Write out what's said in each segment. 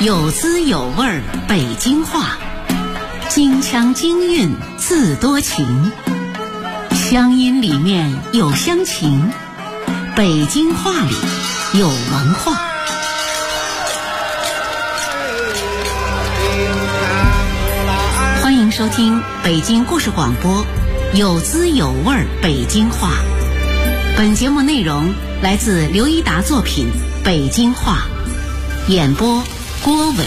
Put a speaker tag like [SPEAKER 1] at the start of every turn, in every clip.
[SPEAKER 1] 有滋有味北京话，京腔京韵自多情，乡音里面有乡情，北京话里有文化。欢迎收听北京故事广播有滋有味北京话。本节目内容来自刘一达作品《北京话》，演播郭伟。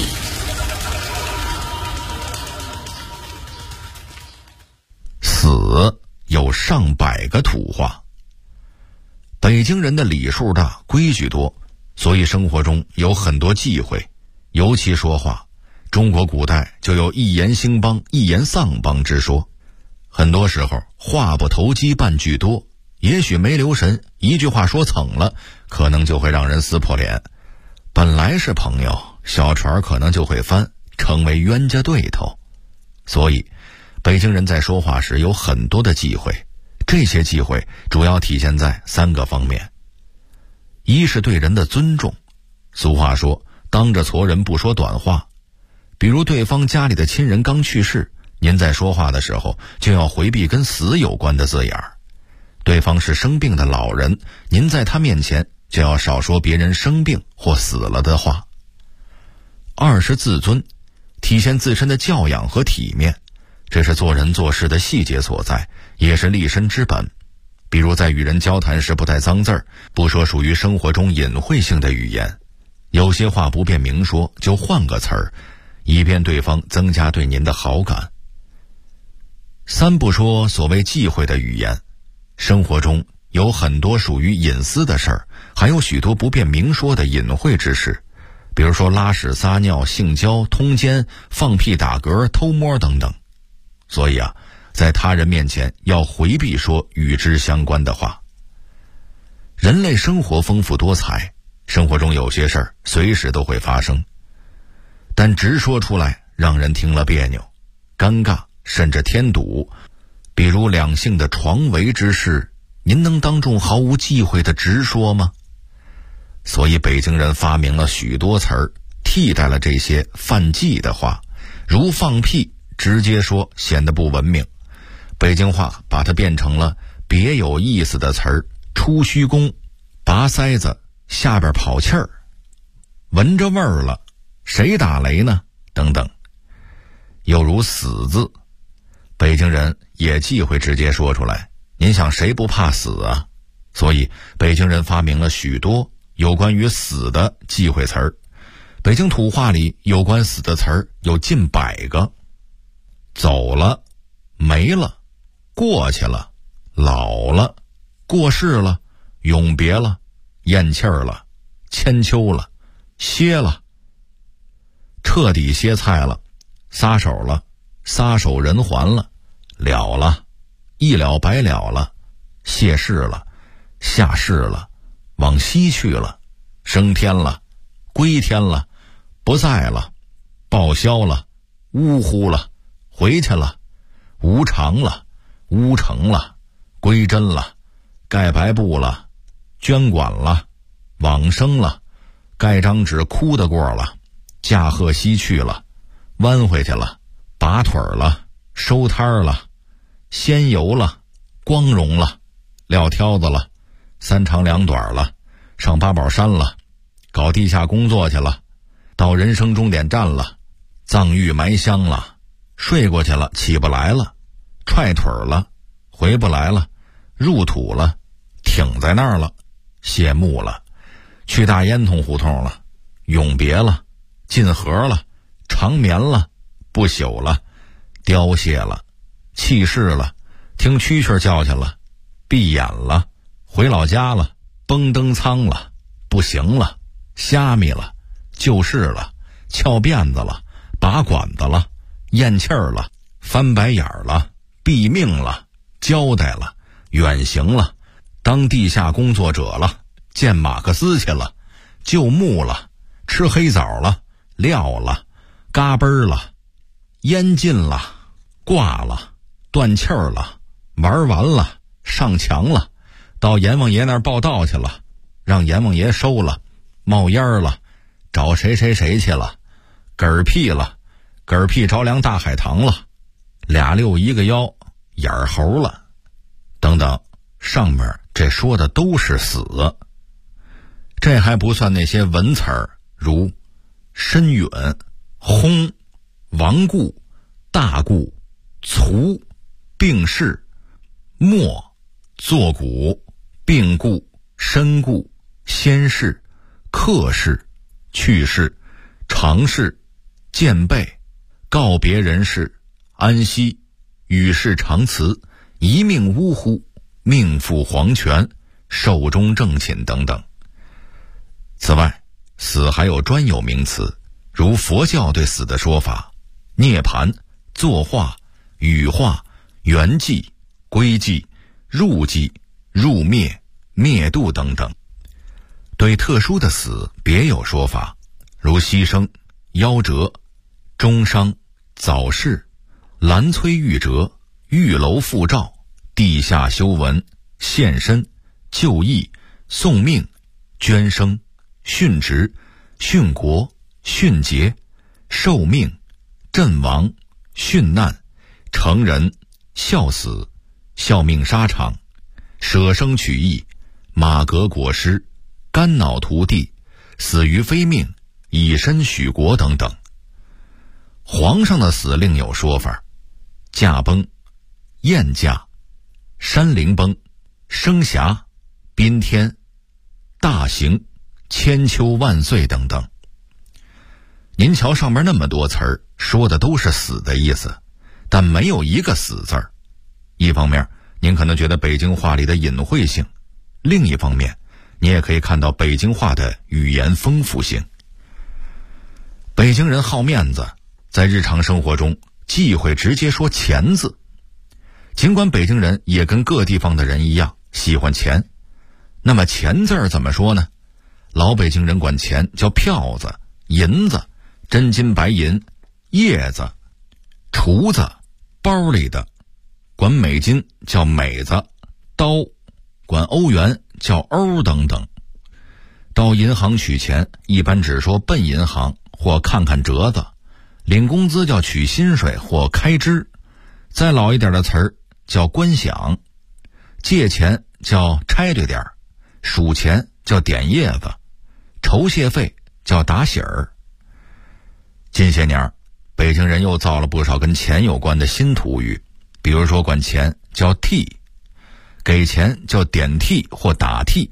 [SPEAKER 2] 死有上百个土话。北京人的礼数大，规矩多，所以生活中有很多忌讳。尤其说话，中国古代就有一言兴邦一言丧邦之说。很多时候话不投机半句多，也许没留神，一句话说蹭了，可能就会让人撕破脸。本来是朋友，小船可能就会翻，成为冤家对头。所以北京人在说话时有很多的忌讳，这些忌讳主要体现在3个方面。一是对人的尊重，俗话说当着矬人不说短话。比如对方家里的亲人刚去世，您在说话的时候就要回避跟死有关的字眼儿。对方是生病的老人，您在他面前就要少说别人生病或死了的话。二是自尊，体现自身的教养和体面，这是做人做事的细节所在，也是立身之本。比如在与人交谈时不带脏字儿，不说属于生活中隐晦性的语言，有些话不便明说，就换个词儿，以便对方增加对您的好感。3不说所谓忌讳的语言。生活中有很多属于隐私的事儿，还有许多不便明说的隐晦之事，比如说拉屎撒尿、性交、通奸、放屁打嗝、偷摸等等。所以在他人面前要回避说与之相关的话。人类生活丰富多彩，生活中有些事儿随时都会发生，但直说出来让人听了别扭、尴尬，甚至添堵。比如两性的床围之事，您能当众毫无忌讳的直说吗？所以北京人发明了许多词儿，替代了这些犯忌的话，如放屁直接说显得不文明，北京话把它变成了别有意思的词儿，出虚宫、拔塞子、下边跑气儿、闻着味儿了、谁打雷呢等等。又如死字，北京人也忌讳直接说出来，您想谁不怕死啊？所以北京人发明了许多有关于死的忌讳词儿。北京土话里有关死的词儿有近100个。走了、没了、过去了、老了、过世了、永别了、咽气儿了、千秋了、歇了、彻底歇菜了、撒手了、撒手人寰了、了了、一了百了了、谢世了、下世了、往西去了、升天了、归天了、不在了、报销了、呜呼了、回去了、无常了、乌成了、归真了、盖白布了、捐管了、往生了、盖张纸哭得过了、驾鹤西去了、弯回去了、拔腿了、收摊了、仙游了、光荣了、撂挑子了、3长2短了、上八宝山了、搞地下工作去了、到人生终点站了、葬玉埋香了、睡过去了起不来了、踹腿了、回不来了、入土了、挺在那儿了、谢幕了、去大烟囱胡同了、永别了、进河了、长眠了、不朽了、凋谢了、弃世了、听蛐蛐叫去了、闭眼了、回老家了、崩登仓了、不行了、虾米了、救世了、翘辫子了、拔管子了、咽气儿了、翻白眼儿了、毙命了、交代了、远行了、当地下工作者了、见马克思去了、救墓了、吃黑枣了、撂了、嘎嘣儿了、烟尽了、挂了、断气儿了、玩完了、上墙了、到阎王爷那儿报道去了、让阎王爷收了、冒烟了、找谁谁谁去了、 嗝屁了，嗝屁着凉大海棠了，俩六一个腰，眼儿猴了，等等，上面这说的都是死。这还不算那些文词儿，如深远、轰、亡故、大故、卒、病逝、没、作古、病故、身故、先逝、客逝、去世、长逝、见备、告别人世、安息、与世长辞、一命呜呼、命赴黄泉、寿终正寝等等。此外，死还有专有名词，如佛教对死的说法：涅槃、作化、羽化、圆寂、归寂、入寂、入灭、灭度等等。对特殊的死别有说法，如牺牲、夭折、终伤、早逝、兰摧玉折、玉楼复照、地下修文、献身、就义、送命、捐生、殉职、殉国、殉节、受命、阵亡、殉难、成人、笑死、效命沙场、舍生取义、马革裹尸、肝脑涂地、死于非命、以身许国等等。皇上的死另有说法：驾崩、宴驾、山陵崩、升霞、宾天、大刑、千秋万岁等等。您瞧上面那么多词儿，说的都是死的意思，但没有一个死字儿。一方面您可能觉得北京话里的隐晦性，另一方面你也可以看到北京话的语言丰富性。北京人好面子，在日常生活中忌讳直接说钱字。尽管北京人也跟各地方的人一样喜欢钱，那么钱字儿怎么说呢？老北京人管钱叫票子、银子、真金白银、叶子、厨子、包里的；管美金叫美子、刀；管欧元叫欧等等。到银行取钱一般只说奔银行或看看折子，领工资叫取薪水或开支，再老一点的词儿叫关饷，借钱叫拆对点，数钱叫点叶子，酬谢费叫打喜儿。近些年北京人又造了不少跟钱有关的新土语，比如说管钱叫替，给钱叫点替或打替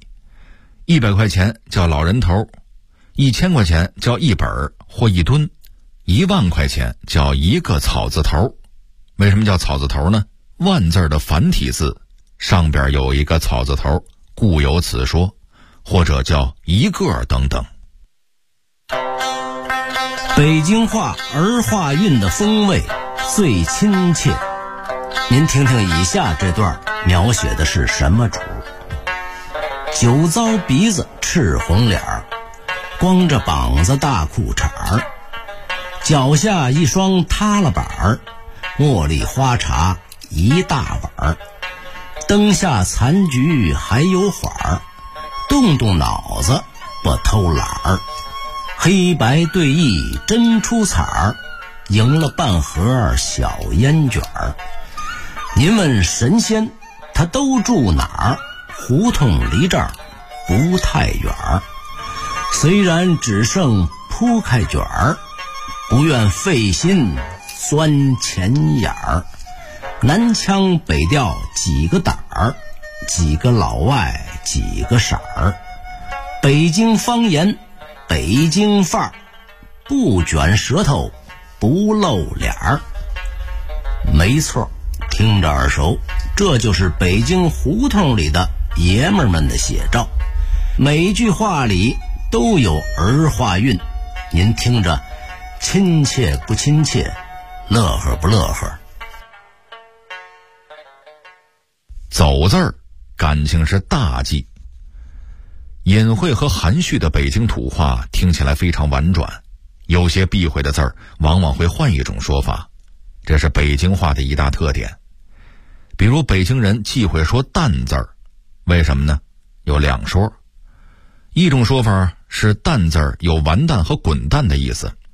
[SPEAKER 2] ，100块钱叫老人头，1000块钱叫一本或一吨，1万块钱叫一个草字头。为什么叫草字头呢？万字的繁体字上边有一个草字头，故有此说，或者叫一个等等。
[SPEAKER 3] 北京话儿化韵的风味最亲切，您听听以下这段描写的是什么主？酒糟鼻子赤红脸儿，光着膀子大裤衩儿，脚下一双塌了板儿，茉莉花茶一大碗儿，灯下残局还有缓儿，动动脑子不偷懒儿，黑白对弈真出彩儿，赢了半盒小烟卷儿。您问神仙他都住哪儿？胡同离这儿不太远儿，虽然只剩铺开卷儿，不愿费心钻钱眼儿。南腔北调几个胆儿，几个老外几个色儿，北京方言北京范儿，不卷舌头不露脸儿。没错，听着耳熟，这就是北京胡同里的爷们儿们的写照，每一句话里都有儿化韵，您听着亲切不亲切，乐呵不乐呵？
[SPEAKER 2] 走字儿感情是大忌。隐晦和含蓄的北京土话听起来非常婉转，有些避讳的字儿往往会换一种说法，这是北京话的一大特点。比如北京人忌讳说蛋字儿，为什么呢？有两说。一种说法是蛋字儿有完蛋和滚蛋的意思，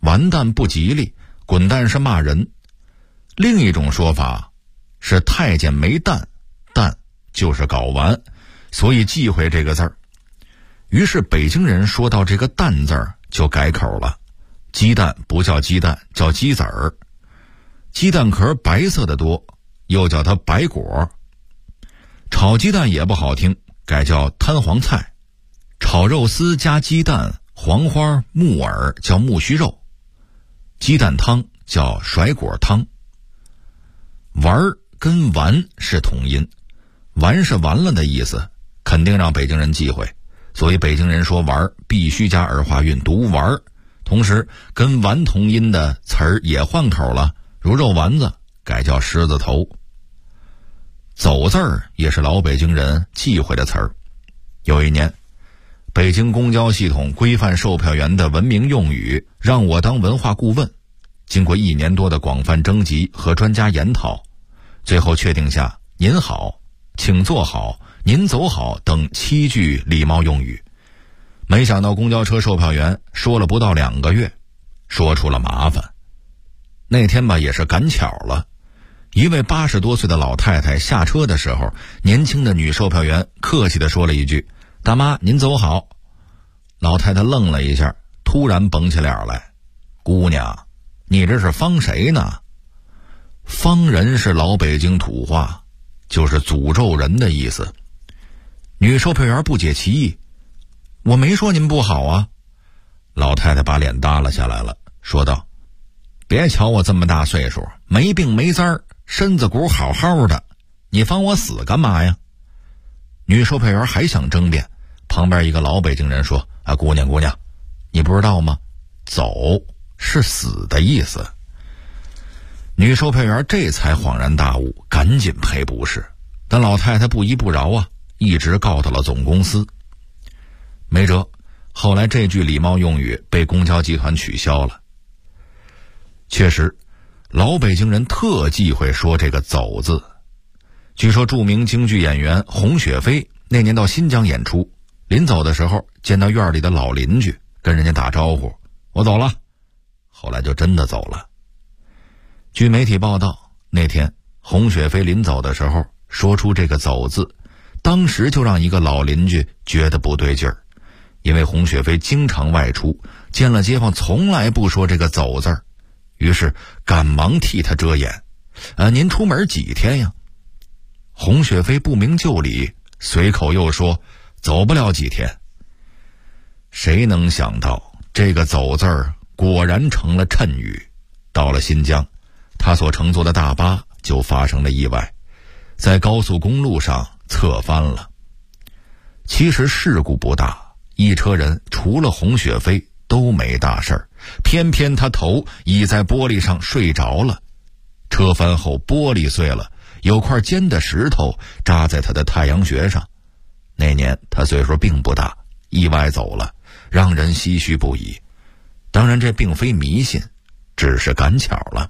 [SPEAKER 2] 完蛋不吉利，滚蛋是骂人。另一种说法是太监没蛋，蛋就是睾丸，所以忌讳这个字儿。于是北京人说到这个蛋字儿就改口了，鸡蛋不叫鸡蛋，叫鸡子儿。鸡蛋壳白色的多，又叫它白果。炒鸡蛋也不好听，改叫摊黄菜。炒肉丝加鸡蛋、黄花、木耳叫木须肉。鸡蛋汤叫甩果汤。丸儿跟完是同音，完是完了的意思，肯定让北京人忌讳，所以北京人说丸儿必须加儿化韵，读丸儿。同时跟完同音的词儿也换口了，如肉丸子改叫狮子头。走字儿也是老北京人忌讳的词儿。有一年，北京公交系统规范售票员的文明用语，让我当文化顾问。经过1年多的广泛征集和专家研讨，最后确定下您好、请坐好、您走好等7句礼貌用语。没想到公交车售票员说了不到2个月，说出了麻烦。那天吧也是赶巧了，一位80多岁的老太太下车的时候，年轻的女售票员客气地说了一句：大妈您走好。老太太愣了一下，突然绷起脸来：姑娘，你这是方谁呢？方人是老北京土话，就是诅咒人的意思。女售票员不解其意：我没说您不好啊。老太太把脸耷拉下来了，说道：别瞧我这么大岁数，没病没灾儿，身子骨好好的，你防我死干嘛呀？女售票员还想争辩，旁边一个老北京人说：姑娘，你不知道吗？走是死的意思。女售票员这才恍然大悟，赶紧赔不是。但老太太不依不饶啊，一直告到了总公司。没辙，后来这句礼貌用语被公交集团取消了。确实，老北京人特忌讳说这个走字。据说著名京剧演员洪雪飞那年到新疆演出，临走的时候见到院里的老邻居，跟人家打招呼：我走了。后来就真的走了。据媒体报道，那天洪雪飞临走的时候说出这个走字，当时就让一个老邻居觉得不对劲儿，因为洪雪飞经常外出，见了街坊从来不说这个走字儿，于是赶忙替他遮掩：您出门几天呀？洪雪飞不明就里，随口又说：走不了几天。谁能想到这个走字儿果然成了谶语。到了新疆，他所乘坐的大巴就发生了意外，在高速公路上侧翻了。其实事故不大，一车人除了洪雪飞都没大事儿，偏偏他头倚在玻璃上睡着了。车翻后玻璃碎了，有块尖的石头扎在他的太阳穴上。那年他岁数并不大，意外走了，让人唏嘘不已。当然这并非迷信，只是赶巧了。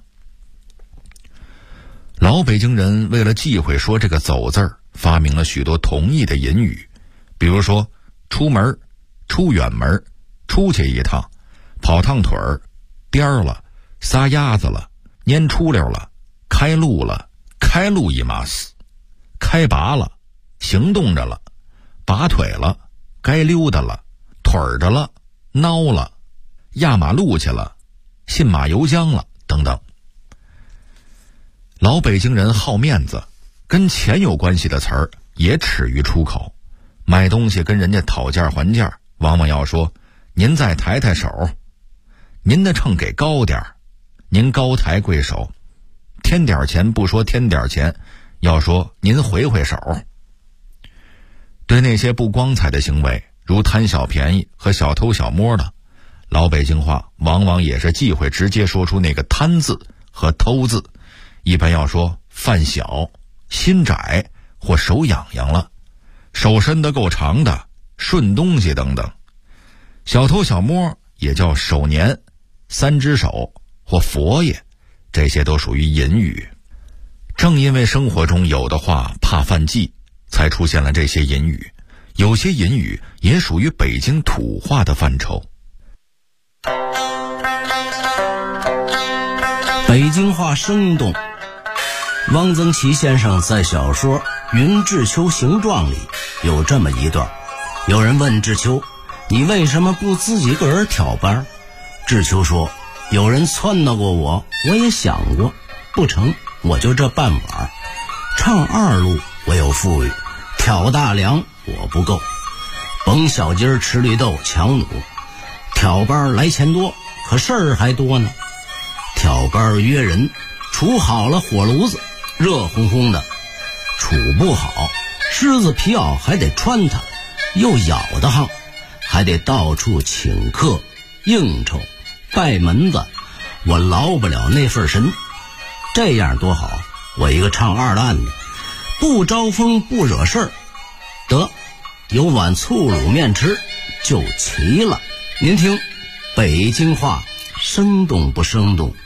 [SPEAKER 2] 老北京人为了忌讳说这个走字儿，发明了许多同义的隐语，比如说出门、出远门、出去一趟、跑趟腿儿、颠儿了、撒丫子了、蔫出溜了、开路了、开路一码死、开拔了、行动着了、拔腿了、该溜达了、腿儿着了、孬了、压马路去了、信马由缰了等等。老北京人好面子，跟钱有关系的词儿也耻于出口。买东西跟人家讨价还价，往往要说：您再抬抬手，您的秤给高点儿，您高抬贵手，添点钱不说添点钱，要说您回回手。对那些不光彩的行为，如贪小便宜和小偷小摸的，老北京话往往也是忌讳直接说出那个贪字和偷字，一般要说饭小、心窄或手痒痒了，手伸得够长的、顺东西等等。小偷小摸也叫手年、三只手或佛爷，这些都属于隐语。正因为生活中有的话怕犯忌，才出现了这些隐语。有些隐语也属于北京土话的范畴。
[SPEAKER 3] 北京话生动。汪曾祺先生在小说《云志秋形状》里有这么一段，有人问志秋，你为什么不自己个儿挑班？志秋说，有人撺掇过我，我也想过，不成，我就这半碗。唱二路我有富裕，挑大梁我不够，甭小鸡儿吃绿豆抢弩，挑班来钱多，可事儿还多呢。挑班约人，处好了火炉子，热烘烘的；处不好，狮子皮袄还得穿它，又咬得慌，还得到处请客应酬拜门子，我劳不了那份神。这样多好，我一个唱二烂的，不招风不惹事儿，得有碗醋卤面吃就齐了。您听北京话生动不生动？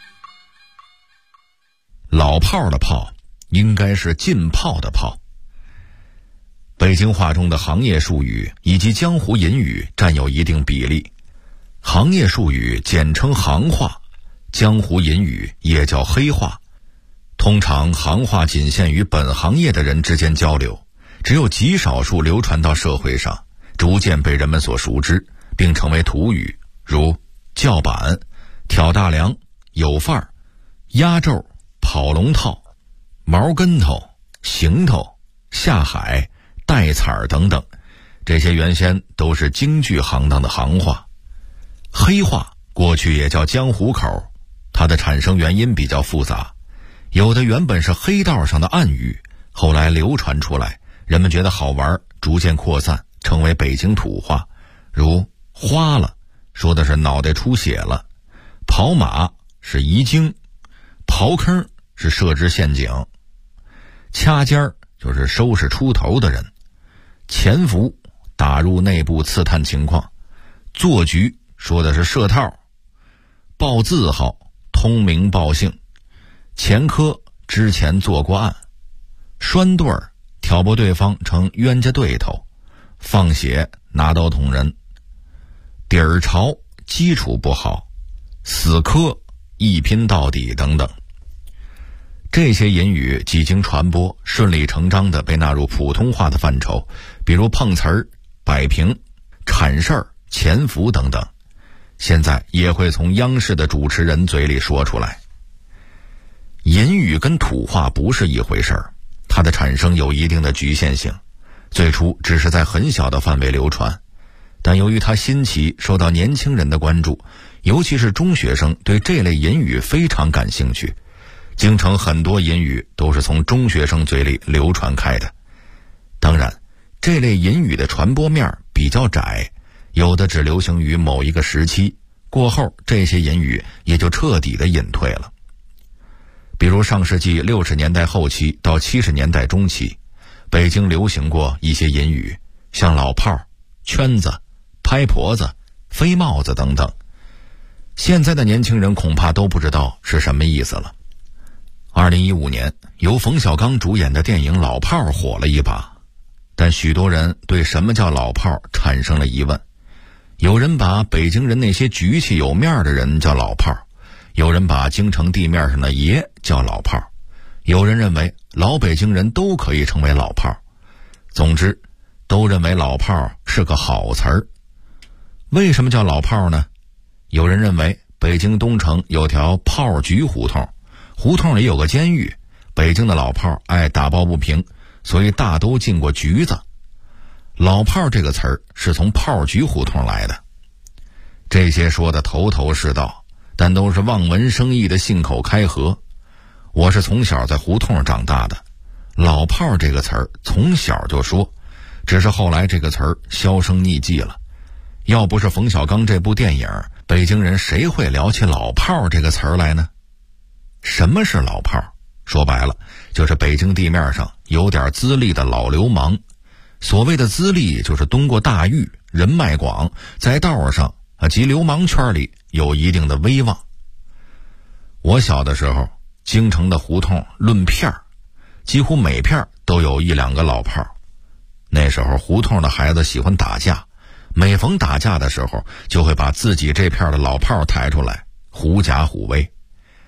[SPEAKER 2] 老炮的炮应该是浸泡的泡。北京话中的行业术语以及江湖隐语占有一定比例。行业术语简称行话，江湖隐语也叫黑话。通常行话仅限于本行业的人之间交流，只有极少数流传到社会上，逐渐被人们所熟知，并成为土语，如叫板、挑大梁、有范儿、压轴、跑龙套、毛跟头、行头、下海、带彩儿等等，这些原先都是京剧行当的行话。黑话过去也叫江湖口，它的产生原因比较复杂，有的原本是黑道上的暗语，后来流传出来，人们觉得好玩，逐渐扩散，成为北京土话。如花了，说的是脑袋出血了；跑马是遗精；刨坑是设置陷阱；掐尖儿就是收拾出头的人；潜伏打入内部刺探情况；做局说的是设套；报字号通名报姓；前科之前做过案；拴对儿挑拨对方成冤家对头；放血拿刀捅人；底儿潮基础不好；死磕一拼到底等等。这些隐语几经传播，顺理成章地被纳入普通话的范畴，比如碰瓷儿、摆平、铲事儿、潜伏等等，现在也会从央视的主持人嘴里说出来。隐语跟土话不是一回事儿，它的产生有一定的局限性，最初只是在很小的范围流传，但由于它新奇，受到年轻人的关注，尤其是中学生对这类隐语非常感兴趣。京城很多隐语都是从中学生嘴里流传开的。当然，这类隐语的传播面比较窄，有的只流行于某一个时期，过后这些隐语也就彻底的隐退了。比如上世纪60年代后期到70年代中期，北京流行过一些隐语，像老炮、圈子、拍婆子、飞帽子等等。现在的年轻人恐怕都不知道是什么意思了。2015年，由冯小刚主演的电影《老炮》火了一把，但许多人对什么叫老炮产生了疑问。有人把北京人那些局气有面的人叫老炮，有人把京城地面上的爷叫老炮，有人认为老北京人都可以成为老炮。总之，都认为老炮是个好词儿。为什么叫老炮呢？有人认为北京东城有条炮局胡同，胡同里有个监狱，北京的老炮爱打抱不平，所以大都进过局子。老炮这个词儿是从炮局胡同来的。这些说的头头是道，但都是望文生义的信口开河。我是从小在胡同长大的，老炮这个词儿从小就说，只是后来这个词儿销声匿迹了。要不是冯小刚这部电影，北京人谁会聊起老炮这个词儿来呢？什么是老炮？说白了，就是北京地面上有点资历的老流氓。所谓的资历，就是蹲过大狱，人脉广，在道上及流氓圈里有一定的威望。我小的时候，京城的胡同论片儿，几乎每片都有一两个老炮。那时候胡同的孩子喜欢打架，每逢打架的时候，就会把自己这片的老炮抬出来，狐假虎威。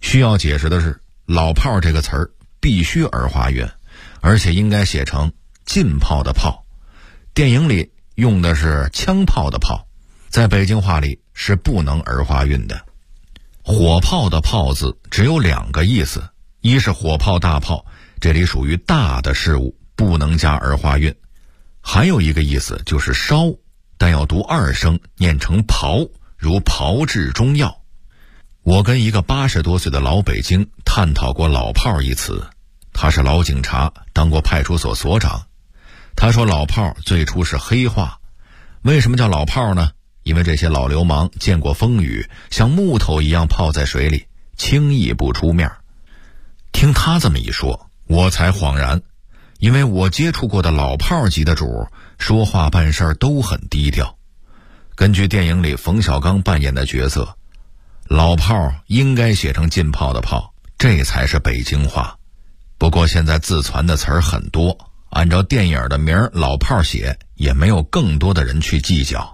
[SPEAKER 2] 需要解释的是，老炮这个词儿必须儿化韵，而且应该写成浸泡的泡。电影里用的是枪炮的炮，在北京话里是不能儿化韵的。火炮的炮字只有2个意思，一是火炮大炮，这里属于大的事物，不能加儿化韵。还有一个意思就是烧，但要读2声，念成炮，如炮制中药。我跟一个80多岁的老北京探讨过老炮一词，他是老警察，当过派出所所长。他说老炮最初是黑话，为什么叫老炮呢？因为这些老流氓见过风雨，像木头一样泡在水里，轻易不出面。听他这么一说，我才恍然，因为我接触过的老炮级的主说话办事都很低调。根据电影里冯小刚扮演的角色，老炮应该写成浸泡的泡，这才是北京话。不过现在自传的词儿很多，按照电影的名儿老炮写，也没有更多的人去计较。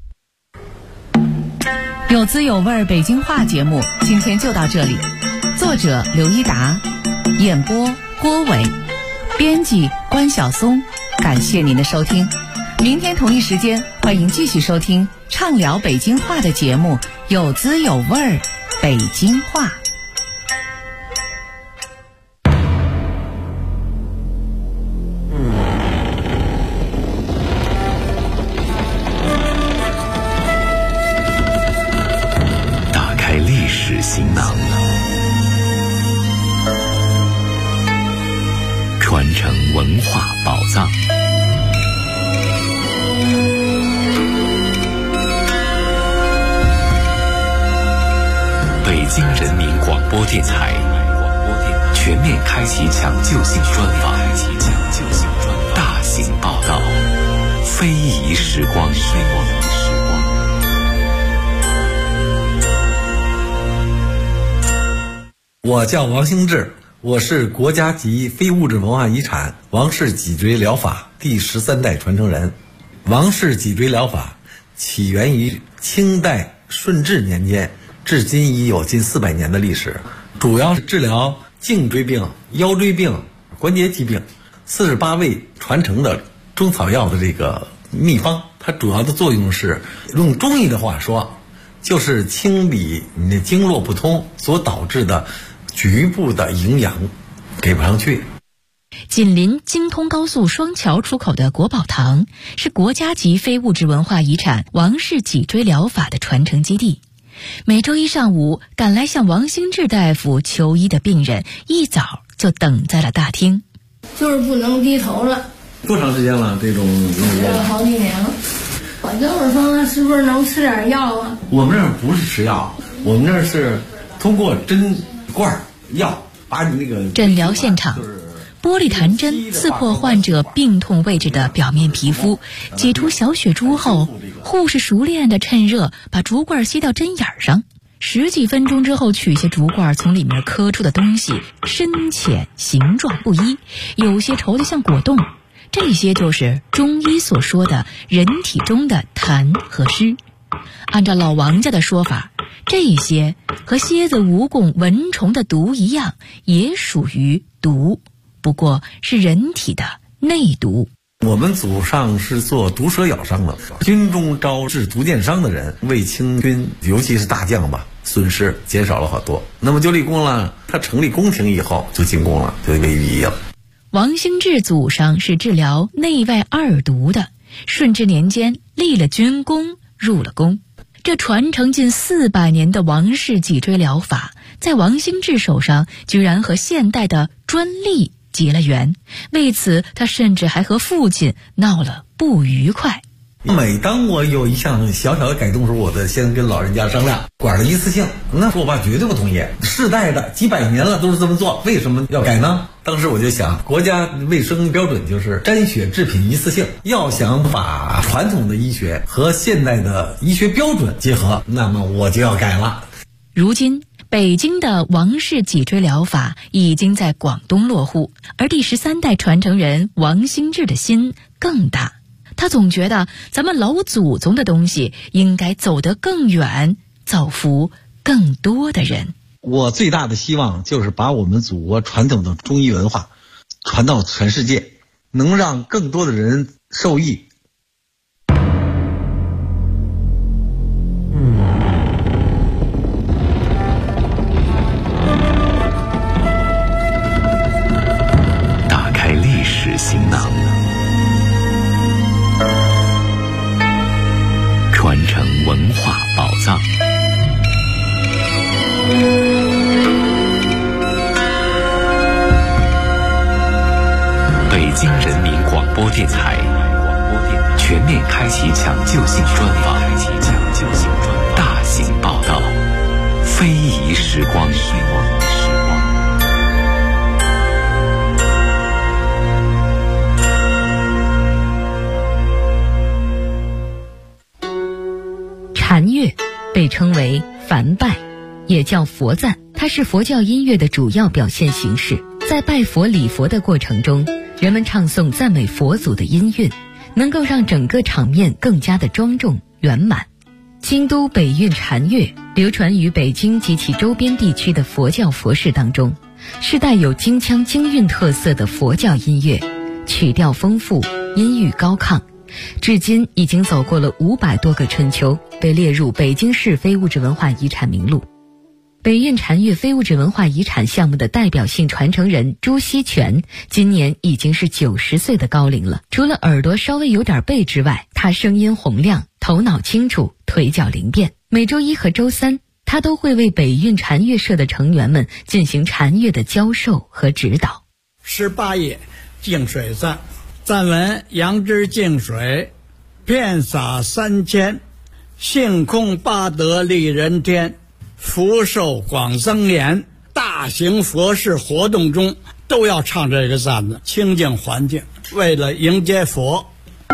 [SPEAKER 4] 有滋有味北京话节目今天就到这里，作者刘一达，演播郭伟，编辑关晓松，感谢您的收听。明天同一时间，欢迎继续收听畅聊北京话的节目，有滋有味北京话。
[SPEAKER 5] 打开历史行囊，传承文化宝藏。北京人民广播电台全面开启抢救性专访，大型报道，非遗时光。
[SPEAKER 6] 我叫王兴志，我是国家级非物质文化遗产王氏脊椎疗法第13代传承人。王氏脊椎疗法起源于清代顺治年间，至今已有近400年的历史，主要是治疗颈椎病、腰椎病、关节疾病，48味传承的中草药的这个秘方。它主要的作用是，用中医的话说，就是清理你的经络不通所导致的局部的营养给不上去。
[SPEAKER 7] 紧邻京通高速双桥出口的国宝堂是国家级非物质文化遗产王氏脊椎疗法的传承基地。每周一上午，赶来向王兴志大夫求医的病人一早就等在了大厅。
[SPEAKER 8] 就是不能低头了。
[SPEAKER 6] 多长时间了？这种
[SPEAKER 8] 好几年了。我就是说，是不是能吃点药啊？
[SPEAKER 6] 我们这儿不是吃药，我们这儿是通过针罐药把你那个
[SPEAKER 7] 诊疗现场。玻璃弹针刺破患者病痛位置的表面皮肤，解除小血珠后，护士熟练地趁热把竹罐吸到针眼上，10几分钟之后取下竹罐，从里面磕出的东西深浅形状不一，有些稠得像果冻，这些就是中医所说的人体中的痰和湿。按照老王家的说法，这些和蝎子、蜈蚣、蚊虫的毒一样，也属于毒，不过是人体的内毒。
[SPEAKER 6] 我们祖上是做毒蛇咬伤的，军中招致毒箭伤的人，为清军尤其是大将吧，损失减少了好多。那么就立功了，他成立宫廷以后就进宫了，就为御医了。
[SPEAKER 7] 王兴志祖上是治疗内外2毒的，顺治年间立了军功，入了宫。这传承近400年的王氏脊椎疗法，在王兴志手上居然和现代的专利结了缘，为此他甚至还和父亲闹了不愉快。
[SPEAKER 6] 每当我有一项小小的改动的时候，我得先跟老人家商量，管了一次性。那时候我爸绝对不同意，世代的几百年了都是这么做，为什么要改呢？当时我就想，国家卫生标准就是沾血制品一次性，要想把传统的医学和现代的医学标准结合，那么我就要改了。
[SPEAKER 7] 如今北京的王氏脊椎疗法已经在广东落户，而第13代传承人王兴志的心更大。他总觉得咱们老祖宗的东西应该走得更远，造福更多的人。
[SPEAKER 6] 我最大的希望就是把我们祖国传统的中医文化传到全世界，能让更多的人受益。
[SPEAKER 5] 打开历史行囊，传承文化宝藏。北京人民广播电台全面开启抢救性专访，大型报道，非遗时光。
[SPEAKER 7] 禅乐被称为梵拜，也叫佛赞，它是佛教音乐的主要表现形式。在拜佛礼佛的过程中，人们唱诵赞美佛祖的音韵，能够让整个场面更加的庄重圆满。京都北韵禅乐流传于北京及其周边地区的佛教佛事当中，是带有京腔京韵特色的佛教音乐，曲调丰富，音域高亢，至今已经走过了500多个春秋，被列入北京市非物质文化遗产名录。北韵禅乐非物质文化遗产项目的代表性传承人朱锡全今年已经是90岁的高龄了。除了耳朵稍微有点背之外，他声音洪亮，头脑清楚，腿脚灵便。每周一和周三，他都会为北韵禅乐社的成员们进行禅乐的教授和指导。
[SPEAKER 9] 18页净水赞，赞文：杨枝净水，遍洒3000，性空八德利人天，福寿广增延。大型佛事活动中都要唱这个赞子，清净环境，为了迎接佛。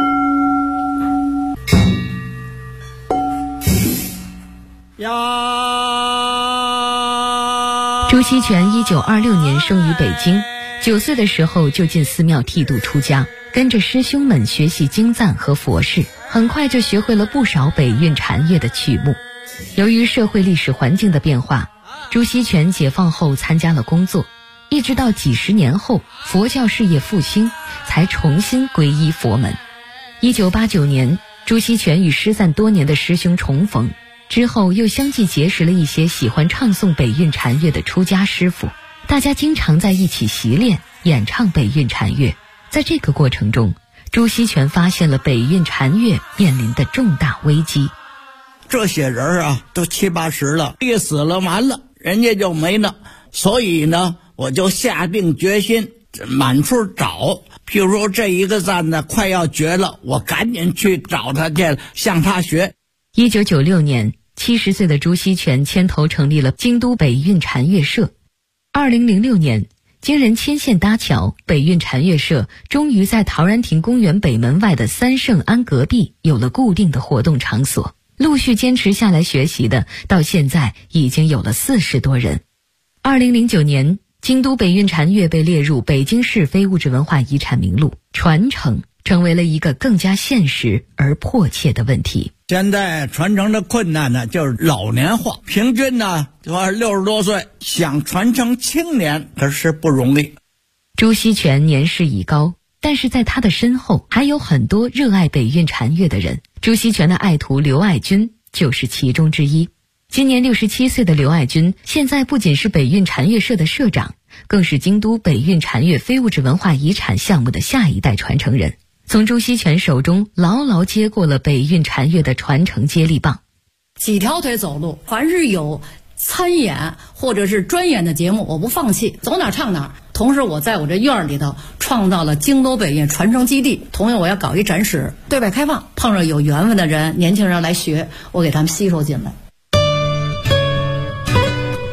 [SPEAKER 7] 朱锡全1926年生于北京，9岁的时候就进寺庙剃度出家，跟着师兄们学习经赞和佛事，很快就学会了不少北韵禅乐的曲目。由于社会历史环境的变化，朱锡全解放后参加了工作，一直到几十年后佛教事业复兴，才重新皈依佛门。1989年，朱锡全与失散多年的师兄重逢，之后又相继结识了一些喜欢唱诵北韵禅乐的出家师傅，大家经常在一起习练演唱北韵禅乐。在这个过程中，朱锡全发现了北韵禅乐面临的重大危机。
[SPEAKER 9] 这些人啊，都70、80了，一死了完了，人家就没了。所以呢，我就下定决心满处找。譬如说这一个赞呢快要绝了，我赶紧去找他去，向他学。
[SPEAKER 7] 1996年，70岁的朱锡全牵头成立了京都北韵禅乐社。2006年，经人牵线搭桥，北韵禅乐社终于在陶然亭公园北门外的三圣庵隔壁有了固定的活动场所。陆续坚持下来学习的，到现在已经有了40多人。2009年，京都北韵禅乐被列入北京市非物质文化遗产名录，传承成为了一个更加现实而迫切的问题。
[SPEAKER 9] 现在传承的困难呢，就是老年化，平均呢就60多岁，想传承青年可是不容易。
[SPEAKER 7] 朱锡全年事已高，但是在他的身后还有很多热爱北韵禅乐的人。朱锡全的爱徒刘爱军就是其中之一。今年67岁的刘爱军，现在不仅是北韵禅乐社的社长，更是京都北韵禅乐非物质文化遗产项目的下一代传承人，从朱锡全手中牢牢接过了北韵禅乐的传承接力棒。
[SPEAKER 10] 几条腿走路，凡是有参演或者是专演的节目，我不放弃，走哪唱哪。同时我在我这院里头创造了京都北韵传承基地，同样我要搞一展示，对外开放，碰上有缘分的人，年轻人来学，我给他们吸收进来。